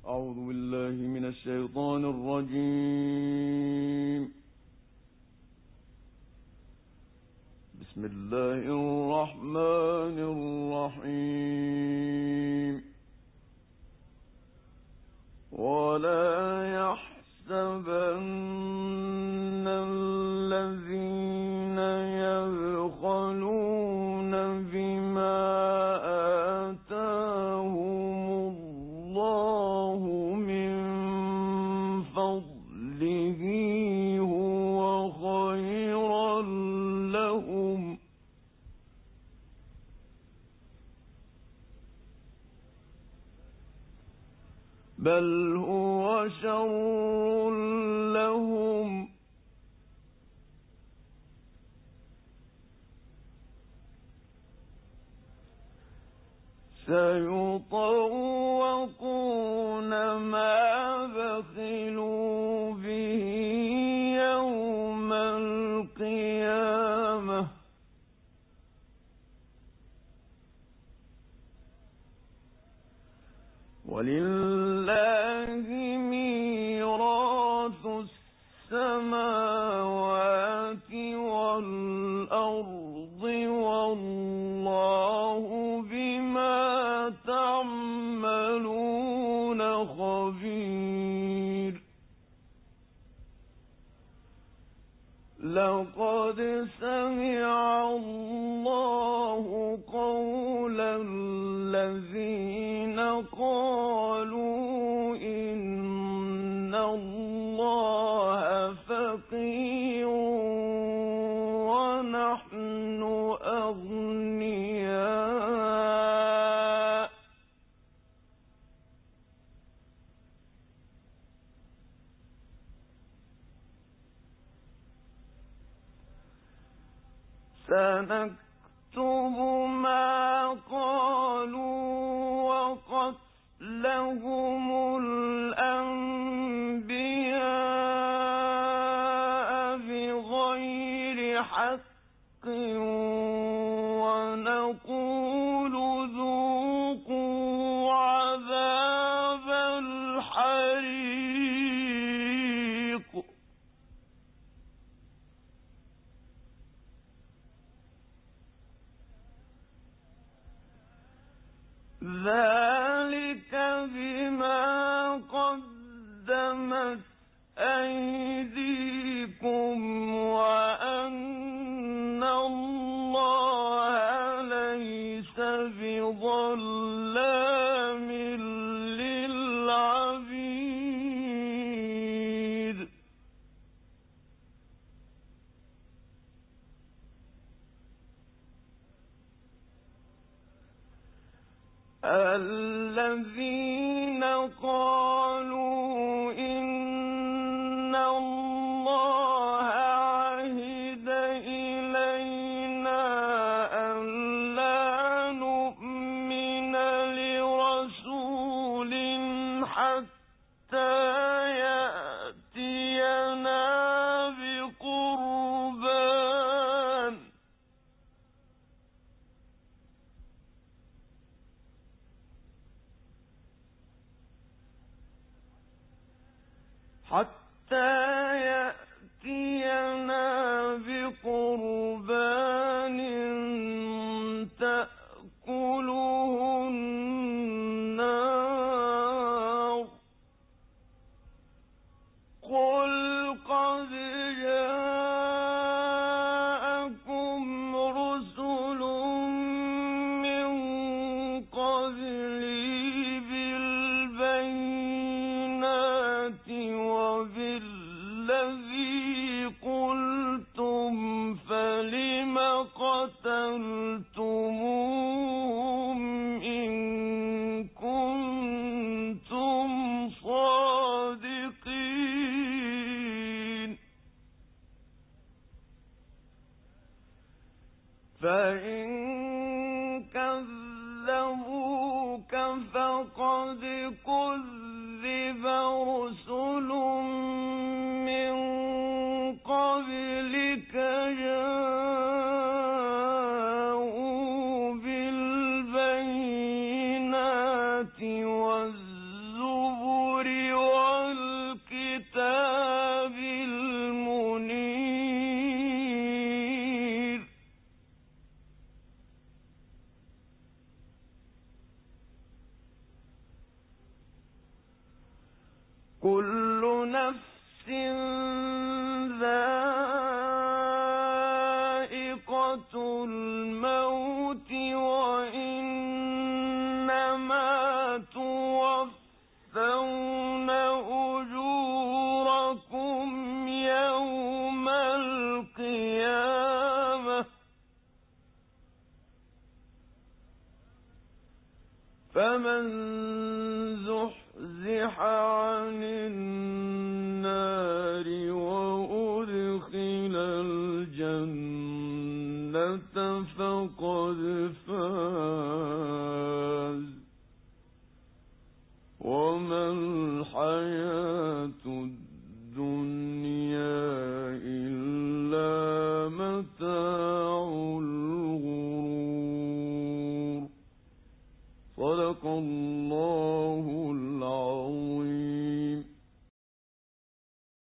أعوذ بالله من الشيطان الرجيم. بسم الله الرحمن الرحيم. ولا يحسبن الذين يبخلون بما آتاهم الله من فضله هو خيرا لهم، بل هو شر لهم، سيطوقون ما بخلوا به يوم القيامة، ولله ميراث السماوات والأرض، والله بما تعملون خبير. لقد سمع الله قول الذين قالوا إن الله فقير ونحن أغنياء، سنكتب ما قالوا وقتلهم الأنبياء بغير حق، ونقول ذوقوا عذاب الحريق. ذلك بما قدمت أيديكم وأن الله ليس بظلام للعبيد. الذين قالوا إن الله عهد إلينا ألا نؤمن لرسول حتى يأتينا بقربان تأكله النار. قل قد جاءكم رسل من قبلي بالبينات وبالذي قلتم، فلم قتلتموهم إن كنتم صادقين. فإن كذبوك فقد كذب رسل من قبلك جاءوا بالبينات والزبر نفس ذائقة الموت وإنما توفون أجوركم يوم القيامة فمن زحزح عن النار وأدخل الجنة فقد فاز وما الحياة الدنيا إلا متاع الغرور. صدق الله